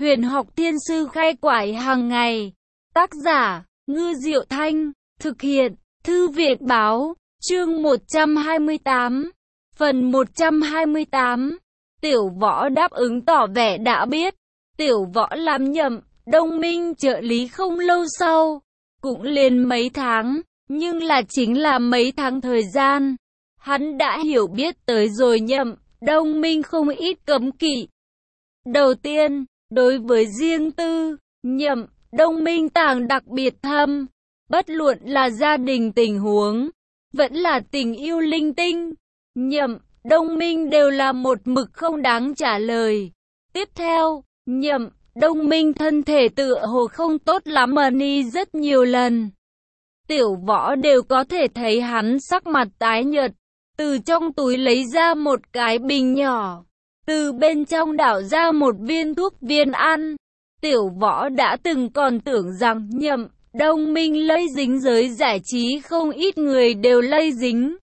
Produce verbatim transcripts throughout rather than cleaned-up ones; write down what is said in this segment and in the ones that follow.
Huyền học thiên sư khai quải hàng ngày. Tác giả, Ngư Diệu Thanh. Thực hiện, Thư viện Báo. Chương một trăm hai mươi tám. Phần một trăm hai mươi tám. Tiểu Võ đáp ứng tỏ vẻ đã biết. Tiểu Võ làm nhậm, Đông Minh trợ lý không lâu sau. Cũng liền mấy tháng, nhưng là chính là mấy tháng thời gian. Hắn đã hiểu biết tới rồi nhậm, Đông Minh không ít cấm kỵ. Đầu tiên, đối với riêng tư, nhậm, Đông Minh tàng đặc biệt thâm. Bất luận là gia đình tình huống, vẫn là tình yêu linh tinh, nhậm, Đông Minh đều là một mực không đáng trả lời. Tiếp theo, nhậm, Đông Minh thân thể tựa hồ không tốt lắm mà ni rất nhiều lần. Tiểu Võ đều có thể thấy hắn sắc mặt tái nhợt, từ trong túi lấy ra một cái bình nhỏ, từ bên trong đảo ra một viên thuốc viên ăn. Tiểu Võ đã từng còn tưởng rằng nhậm, Đông Minh lây dính giới giải trí không ít người đều lây dính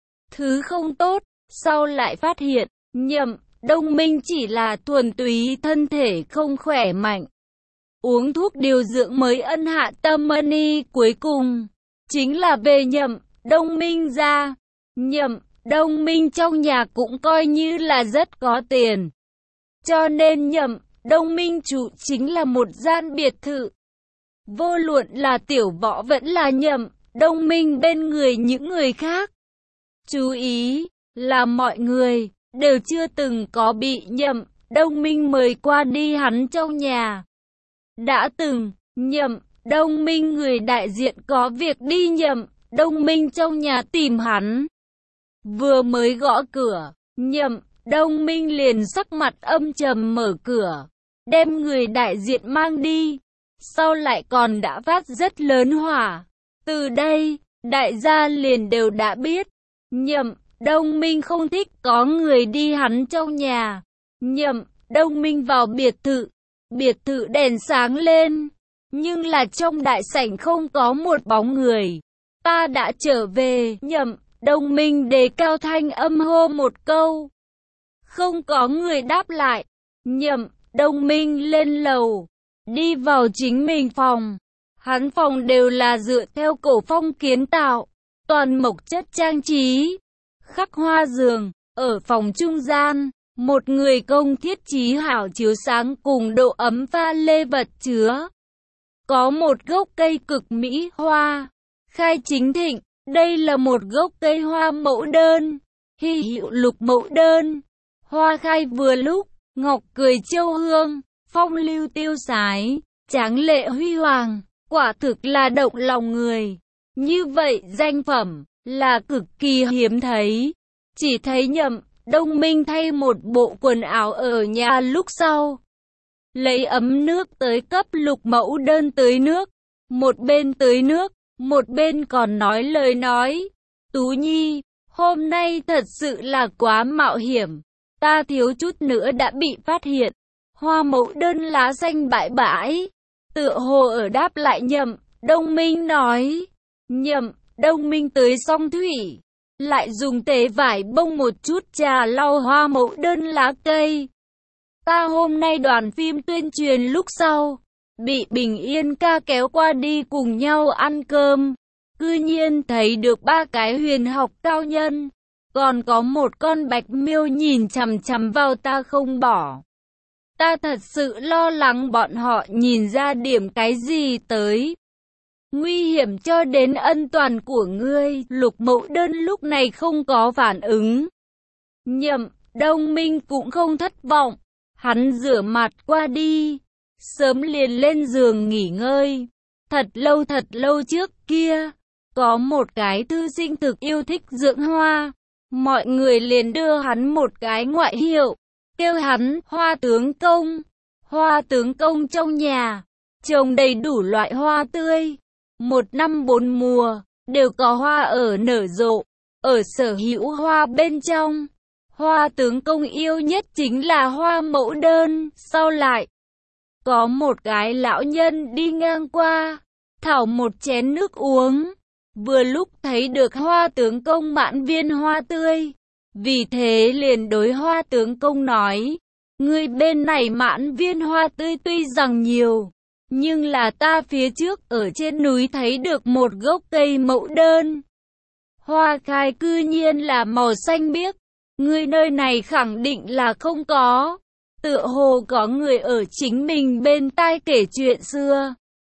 thứ không tốt, sau lại phát hiện, nhậm, Đông Minh chỉ là thuần túy thân thể không khỏe mạnh. Uống thuốc điều dưỡng mới ân hạ tâm mani cuối cùng, chính là về nhậm, Đông Minh ra. Nhậm, Đông Minh trong nhà cũng coi như là rất có tiền. Cho nên nhậm, Đông Minh trụ chính là một gian biệt thự. Vô luận là Tiểu Võ vẫn là nhậm, Đông Minh bên người những người khác. Chú ý, là mọi người, đều chưa từng có bị nhậm, Đông Minh mời qua đi hắn trong nhà. Đã từng, nhậm, Đông Minh người đại diện có việc đi nhậm, Đông Minh trong nhà tìm hắn. Vừa mới gõ cửa, nhậm, Đông Minh liền sắc mặt âm trầm mở cửa, đem người đại diện mang đi. Sau lại còn đã phát rất lớn hỏa. Từ đây, đại gia liền đều đã biết. Nhậm, Đông Minh không thích có người đi hắn trong nhà. Nhậm, Đông Minh vào biệt thự. Biệt thự đèn sáng lên. Nhưng là trong đại sảnh không có một bóng người. Ta đã trở về. Nhậm, Đông Minh đề cao thanh âm hô một câu. Không có người đáp lại. Nhậm, Đông Minh lên lầu. Đi vào chính mình phòng. Hắn phòng đều là dựa theo cổ phong kiến tạo. Toàn mộc chất trang trí. Khắc hoa giường. Ở phòng trung gian, một người công thiết trí hảo chiếu sáng cùng độ ấm pha lê vật chứa. Có một gốc cây cực mỹ hoa. Khai chính thịnh. Đây là một gốc cây hoa mẫu đơn. Hy hiệu lục mẫu đơn. Hoa khai vừa lúc. Ngọc cười châu hương. Phong lưu tiêu sái, tráng lệ huy hoàng, quả thực là động lòng người. Như vậy danh phẩm, là cực kỳ hiếm thấy. Chỉ thấy nhậm, Đông Minh thay một bộ quần áo ở nhà lúc sau. Lấy ấm nước tới cấp lục mẫu đơn tưới nước. Một bên tưới nước, một bên còn nói lời nói. Tú Nhi, hôm nay thật sự là quá mạo hiểm. Ta thiếu chút nữa đã bị phát hiện. Hoa mẫu đơn lá xanh bãi bãi, tựa hồ ở đáp lại nhậm, Đông Minh nói. Nhậm, Đông Minh tới xong thủy, lại dùng tế vải bông một chút trà lau hoa mẫu đơn lá cây. Ta hôm nay đoàn phim tuyên truyền lúc sau, bị Bình Yên ca kéo qua đi cùng nhau ăn cơm. Cư nhiên thấy được ba cái huyền học cao nhân, còn có một con bạch miêu nhìn chằm chằm vào ta không bỏ. Ta thật sự lo lắng bọn họ nhìn ra điểm cái gì tới. Nguy hiểm cho đến ân toàn của ngươi. Lục mẫu đơn lúc này không có phản ứng. Nhậm, Đông Minh cũng không thất vọng. Hắn rửa mặt qua đi. Sớm liền lên giường nghỉ ngơi. Thật lâu thật lâu trước kia, có một cái thư sinh thực yêu thích dưỡng hoa. Mọi người liền đưa hắn một cái ngoại hiệu. Kêu hắn Hoa Tướng Công. Hoa Tướng Công trong nhà trồng đầy đủ loại hoa tươi, một năm bốn mùa đều có hoa ở nở rộ. Ở sở hữu hoa bên trong, Hoa Tướng Công yêu nhất chính là hoa mẫu đơn. Sau lại có một cái lão nhân đi ngang qua, thảo một chén nước uống, vừa lúc thấy được Hoa Tướng Công mãn viên hoa tươi. Vì thế liền đối Hoa Tướng Công nói, Ngươi bên này mãn viên hoa tươi tuy rằng nhiều, nhưng là ta phía trước ở trên núi thấy được một gốc cây mẫu đơn. Hoa khai cư nhiên là màu xanh biếc, ngươi nơi này khẳng định là không có. Tựa hồ có người ở chính mình bên tai kể chuyện xưa.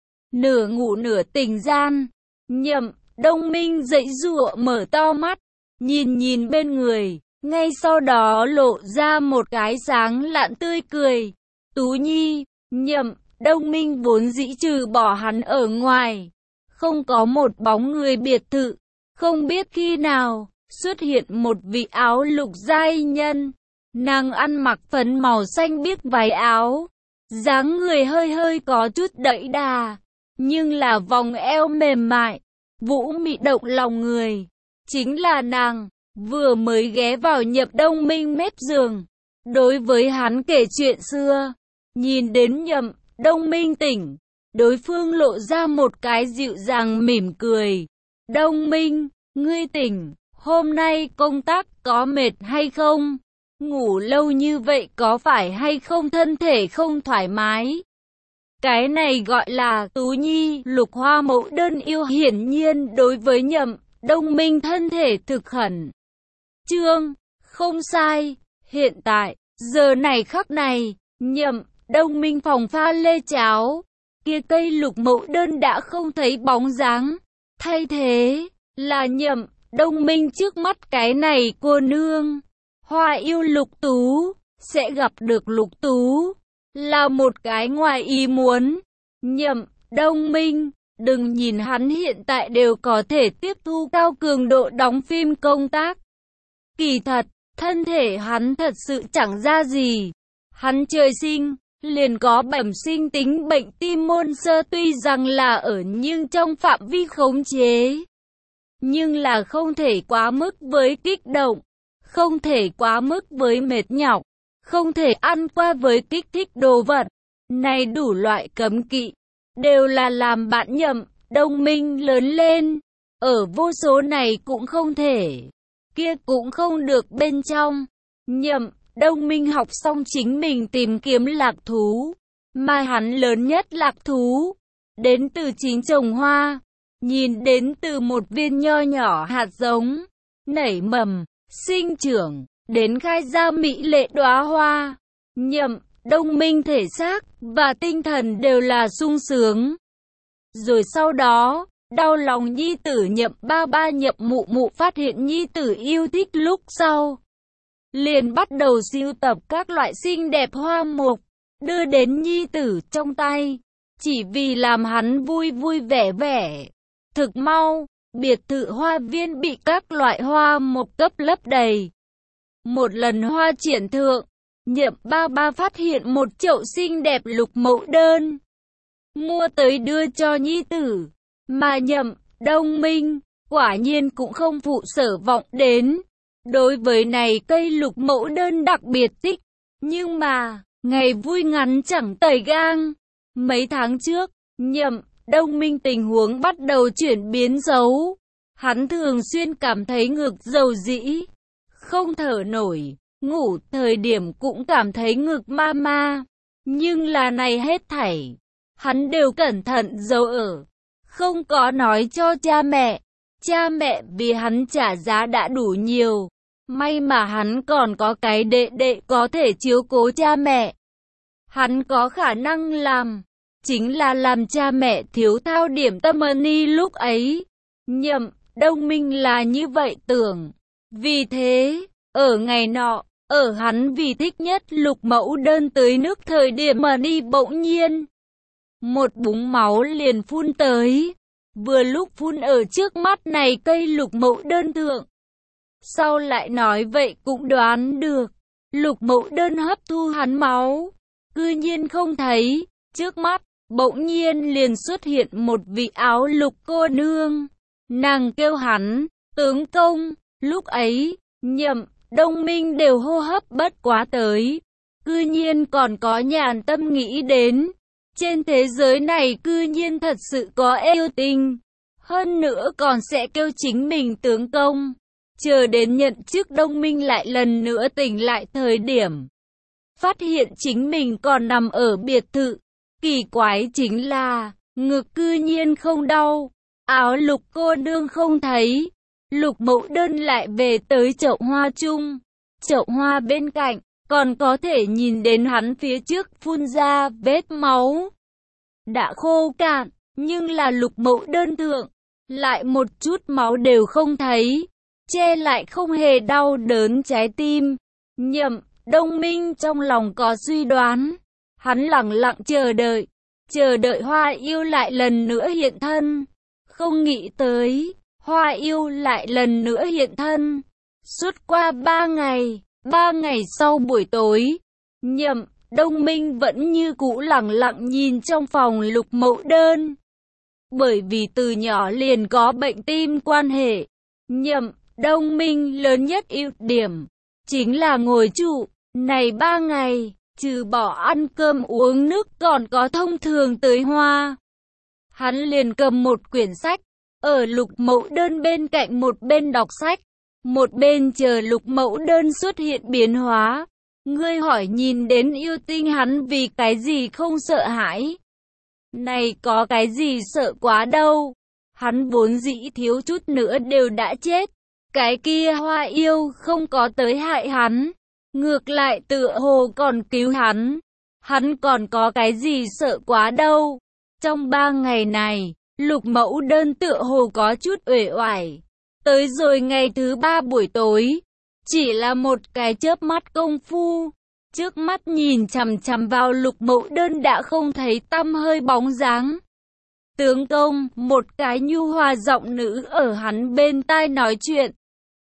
Nửa ngủ nửa tỉnh gian, Nhậm Đông Minh dậy dụa mở to mắt, nhìn nhìn bên người, ngay sau đó lộ ra một cái sáng lạn tươi cười. Tú Nhi, Nhậm Đông Minh vốn dĩ trừ bỏ hắn ở ngoài, không có một bóng người biệt thự, không biết khi nào xuất hiện một vị áo lục giai nhân. Nàng ăn mặc phấn màu xanh biếc váy áo, dáng người hơi hơi có chút đẫy đà, nhưng là vòng eo mềm mại, vũ mị động lòng người. Chính là nàng, vừa mới ghé vào Nhậm Đông Minh mép giường, đối với hắn kể chuyện xưa. Nhìn đến Nhậm Đông Minh tỉnh, đối phương lộ ra một cái dịu dàng mỉm cười. Đông Minh, ngươi tỉnh, hôm nay công tác có mệt hay không? Ngủ lâu như vậy có phải hay không thân thể không thoải mái? Cái này gọi là Tú Nhi, lục hoa mẫu đơn yêu, hiển nhiên đối với Nhậm Đông Minh thân thể thực khẩn. Trương, không sai, hiện tại, giờ này khắc này, Nhậm Đông Minh phòng pha lê cháo, kia cây lục mẫu đơn đã không thấy bóng dáng, thay thế là Nhậm Đông Minh trước mắt cái này cô nương. Hoa yêu Lục Tú, sẽ gặp được Lục Tú, là một cái ngoài ý muốn. Nhậm Đông Minh, đừng nhìn hắn hiện tại đều có thể tiếp thu cao cường độ đóng phim công tác. Kỳ thật, thân thể hắn thật sự chẳng ra gì. Hắn trời sinh, liền có bẩm sinh tính bệnh tim môn sơ, tuy rằng là ở nhưng trong phạm vi khống chế. Nhưng là không thể quá mức với kích động, không thể quá mức với mệt nhọc, không thể ăn qua với kích thích đồ vật. Này đủ loại cấm kỵ, đều là làm bạn Nhậm Đông Minh lớn lên. Ở vô số này cũng không thể, kia cũng không được bên trong. Nhậm Đông Minh học xong chính mình tìm kiếm lạc thú, mà hắn lớn nhất lạc thú, đến từ chính trồng hoa, nhìn đến từ một viên nho nhỏ hạt giống, nảy mầm, sinh trưởng, đến khai ra mỹ lệ đóa hoa. Nhậm Đông Minh thể xác và tinh thần đều là sung sướng. Rồi sau đó, đau lòng nhi tử Nhậm ba ba Nhậm mụ mụ phát hiện nhi tử yêu thích lúc sau, liền bắt đầu sưu tập các loại xinh đẹp hoa mục, đưa đến nhi tử trong tay, chỉ vì làm hắn vui vui vẻ vẻ. Thực mau, biệt thự hoa viên bị các loại hoa mục cấp lấp đầy. Một lần hoa triển thượng, Nhậm ba ba phát hiện một chậu xinh đẹp lục mẫu đơn, mua tới đưa cho nhi tử, mà Nhậm Đông Minh quả nhiên cũng không phụ sở vọng đến. Đối với này cây lục mẫu đơn đặc biệt thích, nhưng mà, ngày vui ngắn chẳng tẩy gang. Mấy tháng trước, Nhậm Đông Minh tình huống bắt đầu chuyển biến xấu. Hắn thường xuyên cảm thấy ngực dầu dĩ, không thở nổi, ngủ thời điểm cũng cảm thấy ngực ma ma. Nhưng là này hết thảy, hắn đều cẩn thận giấu ở, không có nói cho cha mẹ. Cha mẹ vì hắn trả giá đã đủ nhiều. May mà hắn còn có cái đệ đệ có thể chiếu cố cha mẹ. Hắn có khả năng làm, chính là làm cha mẹ thiếu thao điểm tâm money lúc ấy. Nhậm Đông Minh là như vậy tưởng. Vì thế, ở ngày nọ, ở hắn vì thích nhất lục mẫu đơn tưới nước thời điểm money bỗng nhiên, một búng máu liền phun tới. Vừa lúc phun ở trước mắt này cây lục mẫu đơn thượng. Sau lại nói vậy cũng đoán được, lục mẫu đơn hấp thu hắn máu, cư nhiên không thấy. Trước mắt, bỗng nhiên liền xuất hiện một vị áo lục cô nương. Nàng kêu hắn, tướng công. Lúc ấy, Nhậm Đông Minh đều hô hấp bất quá tới. Cư nhiên còn có nhàn tâm nghĩ đến, trên thế giới này cư nhiên thật sự có yêu tình. Hơn nữa còn sẽ kêu chính mình tướng công. Chờ đến nhận chức Đông Minh lại lần nữa tỉnh lại thời điểm, phát hiện chính mình còn nằm ở biệt thự. Kỳ quái chính là, ngực cư nhiên không đau, áo Lục cô nương không thấy. Lục Mẫu Đơn lại về tới chậu hoa chung. Chậu hoa bên cạnh, còn có thể nhìn đến hắn phía trước phun ra vết máu. Đã khô cạn, nhưng là Lục Mẫu Đơn thượng, lại một chút máu đều không thấy, che lại không hề đau đớn trái tim. Nhậm Đông Minh trong lòng có suy đoán, hắn lặng lặng chờ đợi, chờ đợi Hoa Yêu lại lần nữa hiện thân. Không nghĩ tới, Hoa Yêu lại lần nữa hiện thân. Suốt qua ba ngày, ba ngày sau buổi tối, Nhậm Đông Minh vẫn như cũ lặng lặng nhìn trong phòng Lục Mẫu Đơn. Bởi vì từ nhỏ liền có bệnh tim quan hệ, Nhậm Đông Minh lớn nhất ưu điểm chính là ngồi trụ. Này ba ngày, trừ bỏ ăn cơm uống nước còn có thông thường tưới hoa. Hắn liền cầm một quyển sách, ở Lục Mẫu Đơn bên cạnh một bên đọc sách, một bên chờ Lục Mẫu Đơn xuất hiện biến hóa. Ngươi hỏi nhìn đến yêu tinh hắn vì cái gì không sợ hãi? Này có cái gì sợ quá đâu. Hắn vốn dĩ thiếu chút nữa đều đã chết. Cái kia Hoa Yêu không có tới hại hắn, ngược lại tựa hồ còn cứu hắn. Hắn còn có cái gì sợ quá đâu. Trong ba ngày này, Lục Mẫu Đơn tựa hồ có chút uể oải. Tới rồi ngày thứ ba buổi tối, chỉ là một cái chớp mắt công phu, trước mắt nhìn chằm chằm vào Lục Mẫu Đơn đã không thấy tăm hơi bóng dáng. Tướng công, một cái nhu hòa giọng nữ ở hắn bên tai nói chuyện.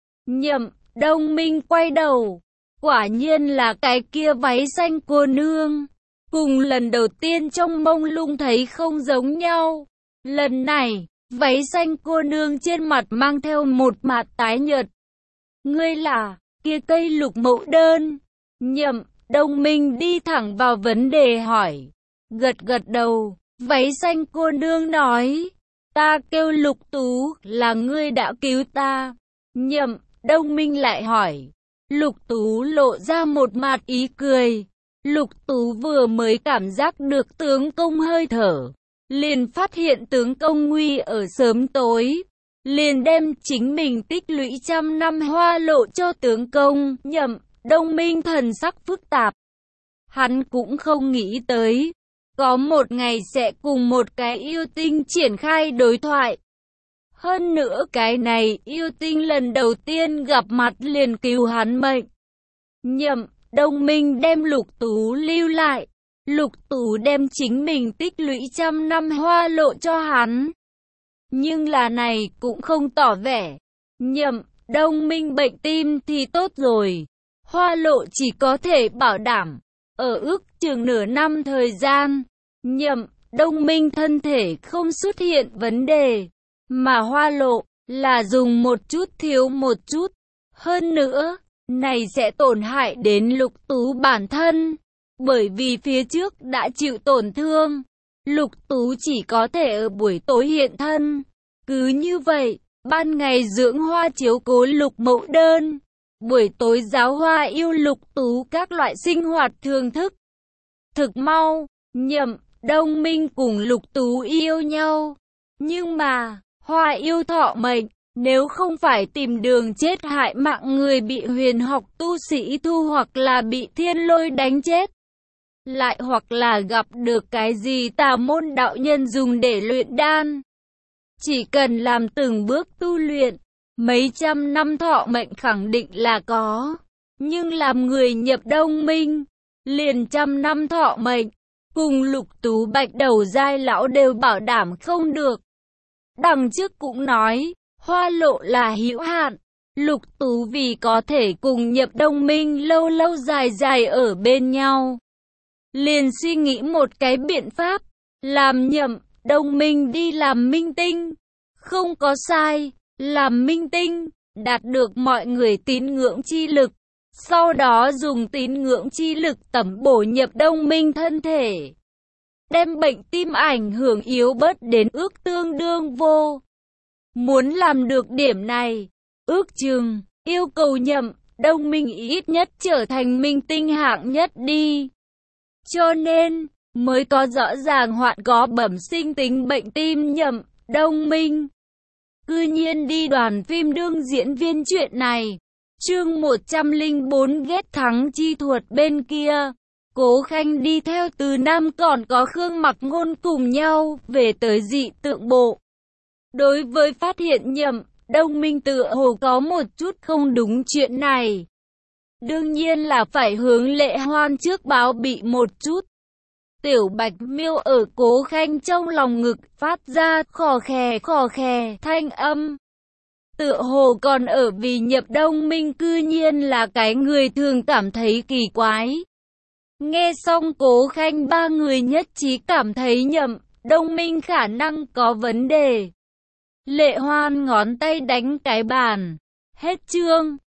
Nhậm Đông Minh quay đầu, quả nhiên là cái kia váy xanh cô nương. Cùng lần đầu tiên trong mông lung thấy không giống nhau. Lần này, váy xanh cô nương trên mặt mang theo một mặt tái nhợt. Ngươi là, kia cây Lục Mẫu Đơn. Nhậm Đông Minh đi thẳng vào vấn đề hỏi. Gật gật đầu, váy xanh cô nương nói. Ta kêu Lục Tú, là ngươi đã cứu ta. Nhậm Đông Minh lại hỏi. Lục Tú lộ ra một mặt ý cười. Lục Tú vừa mới cảm giác được tướng công hơi thở, liền phát hiện tướng công nguy ở sớm tối, liền đem chính mình tích lũy trăm năm hoa lộ cho tướng công. Nhậm Đông Minh thần sắc phức tạp. Hắn cũng không nghĩ tới, có một ngày sẽ cùng một cái yêu tinh triển khai đối thoại. Hơn nữa cái này yêu tinh lần đầu tiên gặp mặt liền cứu hắn mệnh. Nhậm Đông Minh đem Lục Tú lưu lại. Lục Tú đem chính mình tích lũy trăm năm hoa lộ cho hắn. Nhưng là này cũng không tỏ vẻ Nhậm Đông Minh bệnh tim thì tốt rồi. Hoa lộ chỉ có thể bảo đảm ở ước chừng nửa năm thời gian, Nhậm Đông Minh thân thể không xuất hiện vấn đề. Mà hoa lộ là dùng một chút thiếu một chút. Hơn nữa, này sẽ tổn hại đến Lục Tú bản thân. Bởi vì phía trước đã chịu tổn thương, Lục Tú chỉ có thể ở buổi tối hiện thân. Cứ như vậy, ban ngày dưỡng hoa chiếu cố Lục Mẫu Đơn, buổi tối giáo hoa yêu Lục Tú các loại sinh hoạt thường thức. Thực mau, Nhậm Đông Minh cùng Lục Tú yêu nhau. Nhưng mà, Hoa yêu thọ mệnh, nếu không phải tìm đường chết hại mạng người bị huyền học tu sĩ thu hoặc là bị thiên lôi đánh chết, lại hoặc là gặp được cái gì tà môn đạo nhân dùng để luyện đan. Chỉ cần làm từng bước tu luyện, mấy trăm năm thọ mệnh khẳng định là có. Nhưng làm người nhập Đông Minh, liền trăm năm thọ mệnh, cùng Lục Tú Bạch đầu giai lão đều bảo đảm không được. Đằng trước cũng nói, hoa lộ là hữu hạn. Lục Tú vì có thể cùng nhập Đông Minh lâu lâu dài dài ở bên nhau, liền suy nghĩ một cái biện pháp, làm Nhậm Đông Minh đi làm minh tinh. Không có sai, làm minh tinh, đạt được mọi người tín ngưỡng chi lực. Sau đó dùng tín ngưỡng chi lực tẩm bổ nhập Đông Minh thân thể, đem bệnh tim ảnh hưởng yếu bớt đến ước tương đương vô. Muốn làm được điểm này, ước chừng yêu cầu Nhậm Đông Minh ít nhất trở thành minh tinh hạng nhất đi. Cho nên, mới có rõ ràng hoạn có bẩm sinh tính bệnh tim nhậm, Đông Minh. Cư nhiên đi đoàn phim đương diễn viên chuyện này. Chương một trăm lẻ bốn ghét thắng chi thuật bên kia. Cố Khanh đi theo Từ Nam còn có Khương Mặc Ngôn cùng nhau về tới dị tượng bộ. Đối với phát hiện nhậm, Đông Minh tựa hồ có một chút không đúng chuyện này. Đương nhiên là phải hướng Lệ Hoan trước báo bị một chút. Tiểu Bạch Miêu ở Cố Khanh trong lòng ngực phát ra khò khè khò khè thanh âm. Tựa hồ còn ở vì nhập Đông Minh cư nhiên là cái người thường cảm thấy kỳ quái. Nghe xong Cố Khanh ba người nhất trí cảm thấy nhậm, Đông Minh khả năng có vấn đề. Lệ Hoan ngón tay đánh cái bàn. Hết chương.